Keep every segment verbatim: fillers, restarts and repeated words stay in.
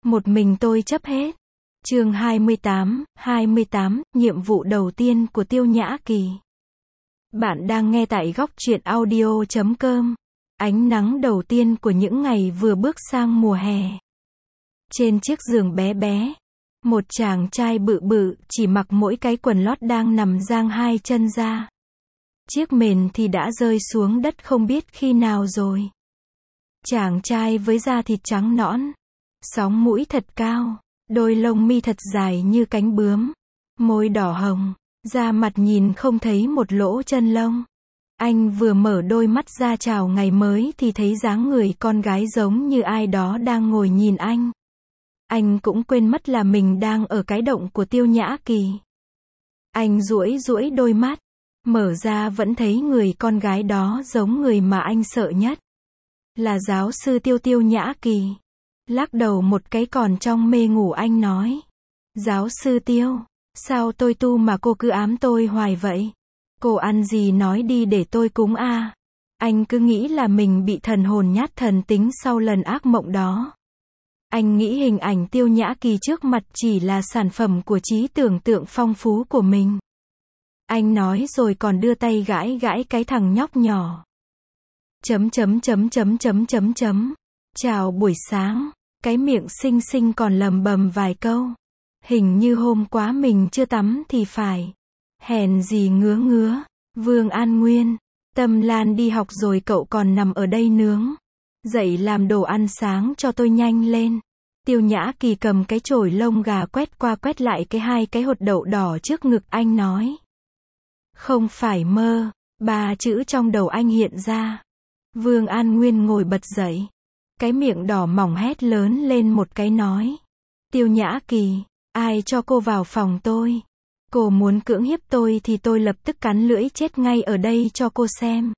Một mình tôi chấp hết. Chương hai mươi tám, hai mươi tám, nhiệm vụ đầu tiên của Tiêu Nhã Kỳ. Bạn đang nghe tại góc truyện audio chấm com. Ánh nắng đầu tiên của những ngày vừa bước sang mùa hè. Trên chiếc giường bé bé, một chàng trai bự bự, chỉ mặc mỗi cái quần lót đang nằm dang hai chân ra. Chiếc mền thì đã rơi xuống đất không biết khi nào rồi. Chàng trai với da thịt trắng nõn, sóng mũi thật cao, đôi lông mi thật dài như cánh bướm, môi đỏ hồng, da mặt nhìn không thấy một lỗ chân lông. Anh vừa mở đôi mắt ra chào ngày mới thì thấy dáng người con gái giống như ai đó đang ngồi nhìn anh. Anh cũng quên mất là mình đang ở cái động của Tiêu Nhã Kỳ. Anh duỗi duỗi đôi mắt, mở ra vẫn thấy người con gái đó giống người mà anh sợ nhất. Là giáo sư Tiêu Tiêu Nhã Kỳ. Lắc đầu một cái còn trong mê ngủ anh nói. Giáo sư Tiêu, sao tôi tu mà cô cứ ám tôi hoài vậy? Cô ăn gì nói đi để tôi cúng a. À. Anh cứ nghĩ là mình bị thần hồn nhát thần tính sau lần ác mộng đó. Anh nghĩ hình ảnh Tiêu Nhã Kỳ trước mặt chỉ là sản phẩm của trí tưởng tượng phong phú của mình. Anh nói rồi còn đưa tay gãi gãi cái thằng nhóc nhỏ. Chấm chấm chấm chấm chấm chấm chấm. Chào buổi sáng. Cái miệng xinh xinh còn lầm bầm vài câu. Hình như hôm qua mình chưa tắm thì phải. Hèn gì ngứa ngứa. Vương An Nguyên. Tâm Lan đi học rồi cậu còn nằm ở đây nướng. Dậy làm đồ ăn sáng cho tôi nhanh lên. Tiêu Nhã Kỳ cầm cái chổi lông gà quét qua quét lại cái hai cái hột đậu đỏ trước ngực anh nói. Không phải mơ. Ba chữ trong đầu anh hiện ra. Vương An Nguyên ngồi bật dậy. Cái miệng đỏ mỏng hét lớn lên một cái nói. Tiêu Nhã Kỳ, ai cho cô vào phòng tôi? Cô muốn cưỡng hiếp tôi thì tôi lập tức cắn lưỡi chết ngay ở đây cho cô xem.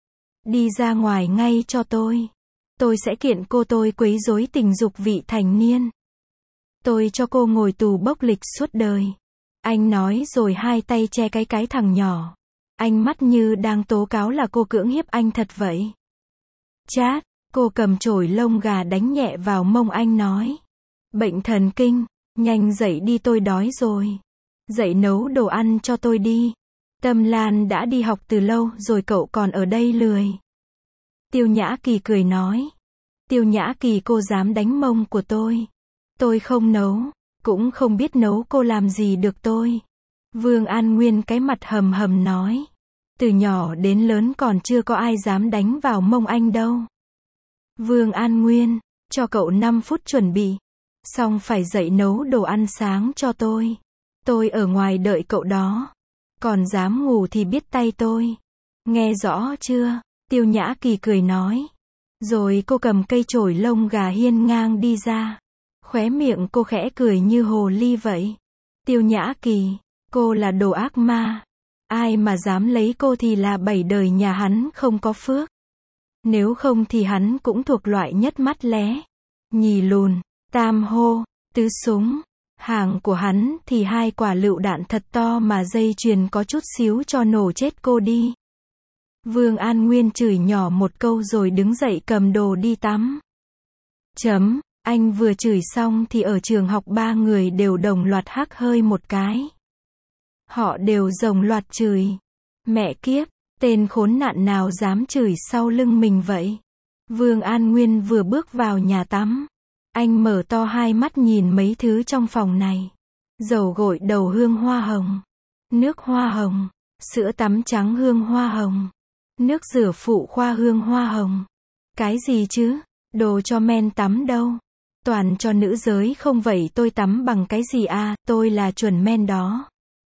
Đi ra ngoài ngay cho tôi. Tôi sẽ kiện cô tôi quấy rối tình dục vị thành niên. Tôi cho cô ngồi tù bốc lịch suốt đời. Anh nói rồi hai tay che cái cái thằng nhỏ. Ánh mắt như đang tố cáo là cô cưỡng hiếp anh thật vậy. Chát. Cô cầm chổi lông gà đánh nhẹ vào mông anh nói. Bệnh thần kinh, nhanh dậy đi tôi đói rồi. Dậy nấu đồ ăn cho tôi đi. Tâm Lan đã đi học từ lâu rồi cậu còn ở đây lười. Tiêu Nhã Kỳ cười nói. Tiêu Nhã Kỳ cô dám đánh mông của tôi. Tôi không nấu, cũng không biết nấu cô làm gì được tôi. Vương An Nguyên cái mặt hầm hầm nói. Từ nhỏ đến lớn còn chưa có ai dám đánh vào mông anh đâu. Vương An Nguyên, cho cậu năm phút chuẩn bị. Xong phải dậy nấu đồ ăn sáng cho tôi. Tôi ở ngoài đợi cậu đó. Còn dám ngủ thì biết tay tôi. Nghe rõ chưa? Tiêu Nhã Kỳ cười nói. Rồi cô cầm cây chổi lông gà hiên ngang đi ra. Khóe miệng cô khẽ cười như hồ ly vậy. Tiêu Nhã Kỳ, cô là đồ ác ma. Ai mà dám lấy cô thì là bảy đời nhà hắn không có phước. Nếu không thì hắn cũng thuộc loại nhất mắt lé, nhì lùn, tam hô, tứ súng. Hàng của hắn thì hai quả lựu đạn thật to mà dây chuyền có chút xíu cho nổ chết cô đi. Vương An Nguyên chửi nhỏ một câu rồi đứng dậy cầm đồ đi tắm. Chấm, anh vừa chửi xong thì ở trường học ba người đều đồng loạt hắc hơi một cái. Họ đều rồng loạt chửi. Mẹ kiếp. Tên khốn nạn nào dám chửi sau lưng mình vậy? Vương An Nguyên vừa bước vào nhà tắm. Anh mở to hai mắt nhìn mấy thứ trong phòng này. Dầu gội đầu hương hoa hồng. Nước hoa hồng. Sữa tắm trắng hương hoa hồng. Nước rửa phụ khoa hương hoa hồng. Cái gì chứ? Đồ cho men tắm đâu? Toàn cho nữ giới không vậy tôi tắm bằng cái gì à? Tôi là chuẩn men đó.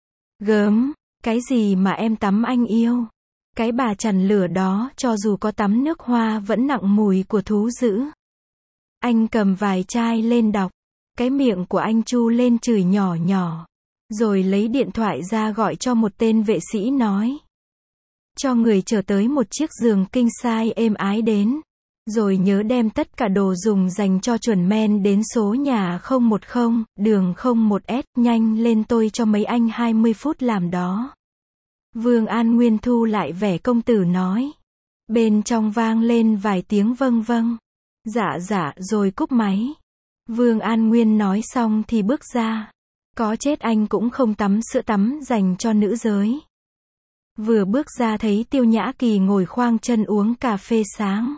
Gớm. Cái gì mà em tắm anh yêu? Cái bà chằn lửa đó cho dù có tắm nước hoa vẫn nặng mùi của thú dữ. Anh cầm vài chai lên đọc. Cái miệng của anh chu lên chửi nhỏ nhỏ. Rồi lấy điện thoại ra gọi cho một tên vệ sĩ nói. Cho người chở tới một chiếc giường king size êm ái đến. Rồi nhớ đem tất cả đồ dùng dành cho chuẩn men đến số nhà không một không, đường không một S, nhanh lên tôi cho mấy anh hai mươi phút làm đó. Vương An Nguyên thu lại vẻ công tử nói. Bên trong vang lên vài tiếng vâng vâng. Dạ dạ rồi cúp máy. Vương An Nguyên nói xong thì bước ra. Có chết anh cũng không tắm sữa tắm dành cho nữ giới. Vừa bước ra thấy Tiêu Nhã Kỳ ngồi khoang chân uống cà phê sáng.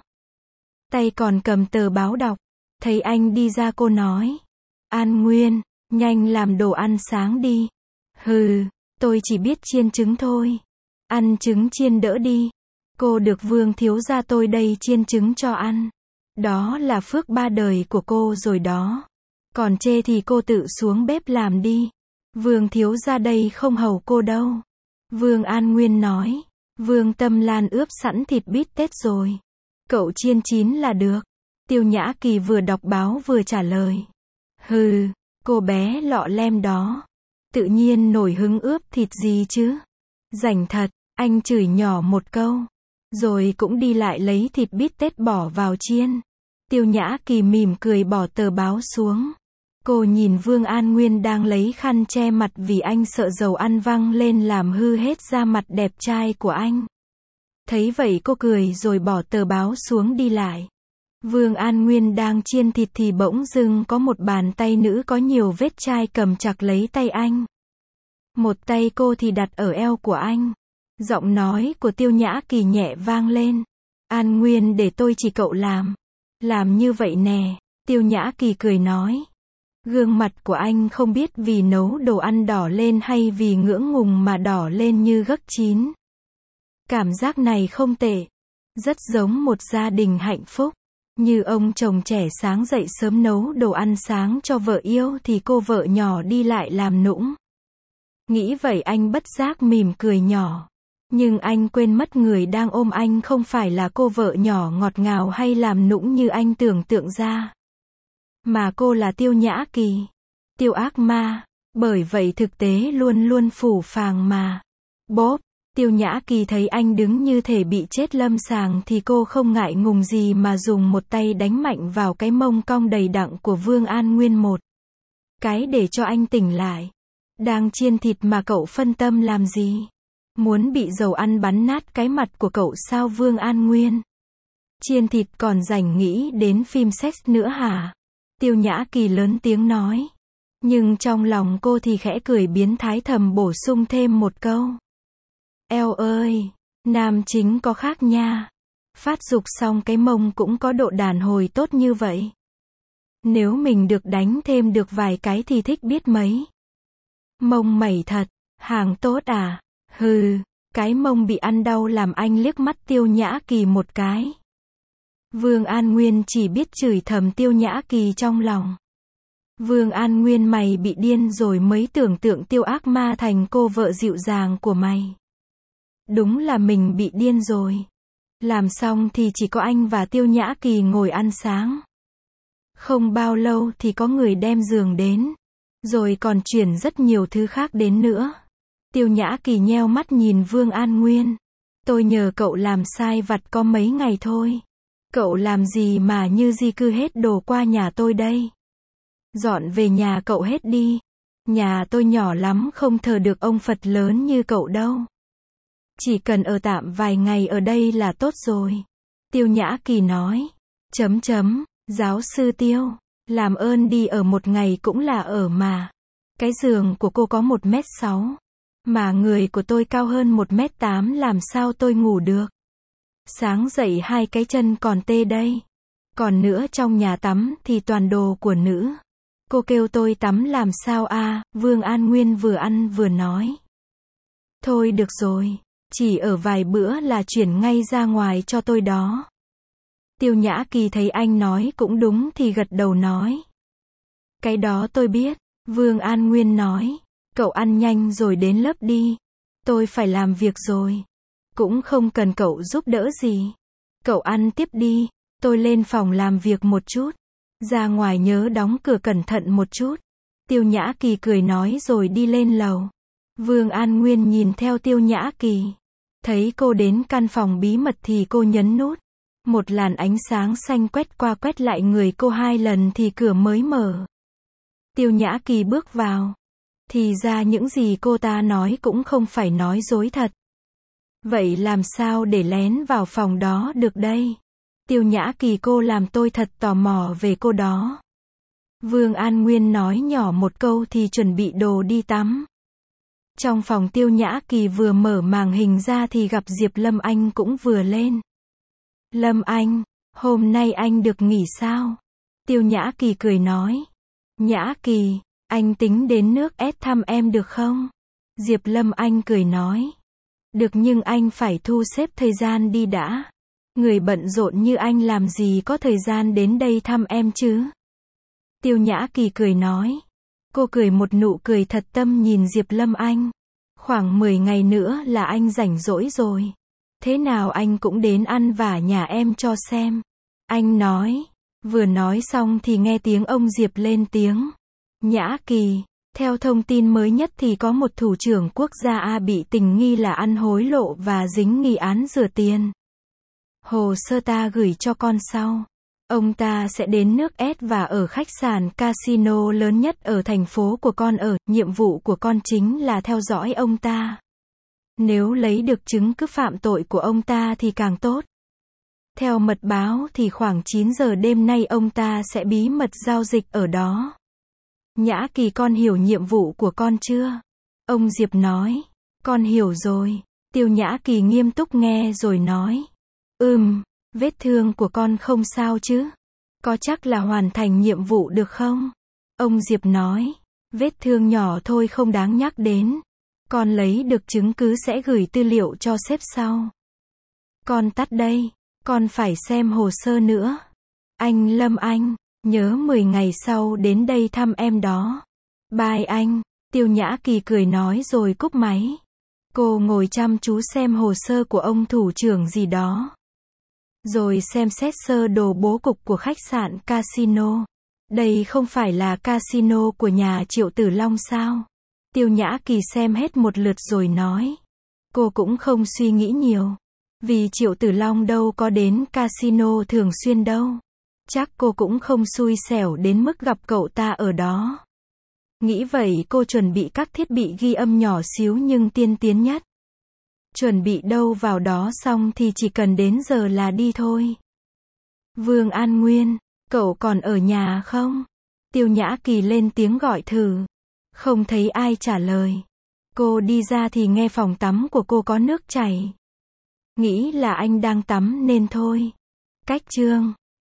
Tay còn cầm tờ báo đọc. Thấy anh đi ra cô nói. An Nguyên, nhanh làm đồ ăn sáng đi. Hừ, tôi chỉ biết chiên trứng thôi. Ăn trứng chiên đỡ đi. Cô được Vương thiếu gia tôi đây chiên trứng cho ăn. Đó là phước ba đời của cô rồi đó. Còn chê thì cô tự xuống bếp làm đi. Vương thiếu gia đây không hầu cô đâu. Vương An Nguyên nói. Vương Tâm Lan ướp sẵn thịt bít tết rồi. Cậu chiên chín là được. Tiêu Nhã Kỳ vừa đọc báo vừa trả lời. Hừ, cô bé lọ lem đó. Tự nhiên nổi hứng ướp thịt gì chứ. Rảnh thật, anh chửi nhỏ một câu. Rồi cũng đi lại lấy thịt bít tết bỏ vào chiên. Tiêu Nhã Kỳ mỉm cười bỏ tờ báo xuống. Cô nhìn Vương An Nguyên đang lấy khăn che mặt vì anh sợ dầu ăn văng lên làm hư hết da mặt đẹp trai của anh. Thấy vậy cô cười rồi bỏ tờ báo xuống đi lại. Vương An Nguyên đang chiên thịt thì bỗng dưng có một bàn tay nữ có nhiều vết chai cầm chặt lấy tay anh. Một tay cô thì đặt ở eo của anh. Giọng nói của Tiêu Nhã Kỳ nhẹ vang lên. An Nguyên để tôi chỉ cậu làm. Làm như vậy nè. Tiêu Nhã Kỳ cười nói. Gương mặt của anh không biết vì nấu đồ ăn đỏ lên hay vì ngưỡng ngùng mà đỏ lên như gấc chín. Cảm giác này không tệ. Rất giống một gia đình hạnh phúc. Như ông chồng trẻ sáng dậy sớm nấu đồ ăn sáng cho vợ yêu thì cô vợ nhỏ đi lại làm nũng. Nghĩ vậy anh bất giác mỉm cười nhỏ. Nhưng anh quên mất người đang ôm anh không phải là cô vợ nhỏ ngọt ngào hay làm nũng như anh tưởng tượng ra. Mà cô là Tiêu Nhã Kỳ. Tiêu ác ma. Bởi vậy thực tế luôn luôn phủ phàng mà. Bốp. Tiêu Nhã Kỳ thấy anh đứng như thể bị chết lâm sàng thì cô không ngại ngùng gì mà dùng một tay đánh mạnh vào cái mông cong đầy đặn của Vương An Nguyên một cái để cho anh tỉnh lại. Đang chiên thịt mà cậu phân tâm làm gì? Muốn bị dầu ăn bắn nát cái mặt của cậu sao Vương An Nguyên? Chiên thịt còn rảnh nghĩ đến phim sex nữa hả? Tiêu Nhã Kỳ lớn tiếng nói. Nhưng trong lòng cô thì khẽ cười biến thái thầm bổ sung thêm một câu. Eo ơi, nam chính có khác nha. Phát dục xong cái mông cũng có độ đàn hồi tốt như vậy. Nếu mình được đánh thêm được vài cái thì thích biết mấy. Mông mẩy thật, hàng tốt à? Hừ, cái mông bị ăn đau làm anh liếc mắt Tiêu Nhã Kỳ một cái. Vương An Nguyên chỉ biết chửi thầm Tiêu Nhã Kỳ trong lòng. Vương An Nguyên mày bị điên rồi mới tưởng tượng Tiêu ác ma thành cô vợ dịu dàng của mày. Đúng là mình bị điên rồi. Làm xong thì chỉ có anh và Tiêu Nhã Kỳ ngồi ăn sáng. Không bao lâu thì có người đem giường đến. Rồi còn chuyển rất nhiều thứ khác đến nữa. Tiêu Nhã Kỳ nheo mắt nhìn Vương An Nguyên. Tôi nhờ cậu làm sai vặt có mấy ngày thôi. Cậu làm gì mà như di cư hết đồ qua nhà tôi đây? Dọn về nhà cậu hết đi. Nhà tôi nhỏ lắm không thờ được ông Phật lớn như cậu đâu. Chỉ cần ở tạm vài ngày ở đây là tốt rồi. Tiêu Nhã Kỳ nói. Chấm chấm, giáo sư Tiêu, làm ơn đi ở một ngày cũng là ở mà. Cái giường của cô có một mét sáu. Mà người của tôi cao hơn một mét tám làm sao tôi ngủ được. Sáng dậy hai cái chân còn tê đây. Còn nữa trong nhà tắm thì toàn đồ của nữ. Cô kêu tôi tắm làm sao a? À, Vương An Nguyên vừa ăn vừa nói. Thôi được rồi, chỉ ở vài bữa là chuyển ngay ra ngoài cho tôi đó. Tiêu Nhã Kỳ thấy anh nói cũng đúng thì gật đầu nói. Cái đó tôi biết, Vương An Nguyên nói. Cậu ăn nhanh rồi đến lớp đi. Tôi phải làm việc rồi. Cũng không cần cậu giúp đỡ gì. Cậu ăn tiếp đi, tôi lên phòng làm việc một chút. Ra ngoài nhớ đóng cửa cẩn thận một chút. Tiêu Nhã Kỳ cười nói rồi đi lên lầu. Vương An Nguyên nhìn theo Tiêu Nhã Kỳ. Thấy cô đến căn phòng bí mật thì cô nhấn nút. Một làn ánh sáng xanh quét qua quét lại người cô hai lần thì cửa mới mở. Tiêu Nhã Kỳ bước vào. Thì ra những gì cô ta nói cũng không phải nói dối thật. Vậy làm sao để lén vào phòng đó được đây? Tiêu Nhã Kỳ cô làm tôi thật tò mò về cô đó. Vương An Nguyên nói nhỏ một câu thì chuẩn bị đồ đi tắm. Trong phòng Tiêu Nhã Kỳ vừa mở màn hình ra thì gặp Diệp Lâm Anh cũng vừa lên. Lâm Anh, hôm nay anh được nghỉ sao? Tiêu Nhã Kỳ cười nói. Nhã Kỳ, anh tính đến nước S thăm em được không? Diệp Lâm Anh cười nói. Được nhưng anh phải thu xếp thời gian đi đã. Người bận rộn như anh làm gì có thời gian đến đây thăm em chứ? Tiêu Nhã Kỳ cười nói. Cô cười một nụ cười thật tâm nhìn Diệp Lâm Anh. Khoảng mười ngày nữa là anh rảnh rỗi rồi. Thế nào anh cũng đến ăn vả nhà em cho xem. Anh nói. Vừa nói xong thì nghe tiếng ông Diệp lên tiếng. Nhã Kỳ, theo thông tin mới nhất thì có một thủ trưởng quốc gia A bị tình nghi là ăn hối lộ và dính nghi án rửa tiền. Hồ sơ ta gửi cho con sau. Ông ta sẽ đến nước S và ở khách sạn casino lớn nhất ở thành phố của con ở, nhiệm vụ của con chính là theo dõi ông ta. Nếu lấy được chứng cứ phạm tội của ông ta thì càng tốt. Theo mật báo thì khoảng chín giờ đêm nay ông ta sẽ bí mật giao dịch ở đó. Nhã Kỳ con hiểu nhiệm vụ của con chưa? Ông Diệp nói. Con hiểu rồi. Tiêu Nhã Kỳ nghiêm túc nghe rồi nói. Ừm, vết thương của con không sao chứ? Có chắc là hoàn thành nhiệm vụ được không? Ông Diệp nói. Vết thương nhỏ thôi không đáng nhắc đến. Con lấy được chứng cứ sẽ gửi tư liệu cho sếp sau. Con tắt đây. Con phải xem hồ sơ nữa. Anh Lâm Anh, nhớ mười ngày sau đến đây thăm em đó. Bye anh. Tiêu Nhã Kỳ cười nói rồi cúp máy. Cô ngồi chăm chú xem hồ sơ của ông thủ trưởng gì đó. Rồi xem xét sơ đồ bố cục của khách sạn casino. Đây không phải là casino của nhà Triệu Tử Long sao? Tiêu Nhã Kỳ xem hết một lượt rồi nói. Cô cũng không suy nghĩ nhiều. Vì Triệu Tử Long đâu có đến casino thường xuyên đâu. Chắc cô cũng không xui xẻo đến mức gặp cậu ta ở đó. Nghĩ vậy cô chuẩn bị các thiết bị ghi âm nhỏ xíu nhưng tiên tiến nhất. Chuẩn bị đâu vào đó xong thì chỉ cần đến giờ là đi thôi. Vương An Nguyên, cậu còn ở nhà không? Tiêu Nhã Kỳ lên tiếng gọi thử. Không thấy ai trả lời. Cô đi ra thì nghe phòng tắm của cô có nước chảy. Nghĩ là anh đang tắm nên thôi. Cách chương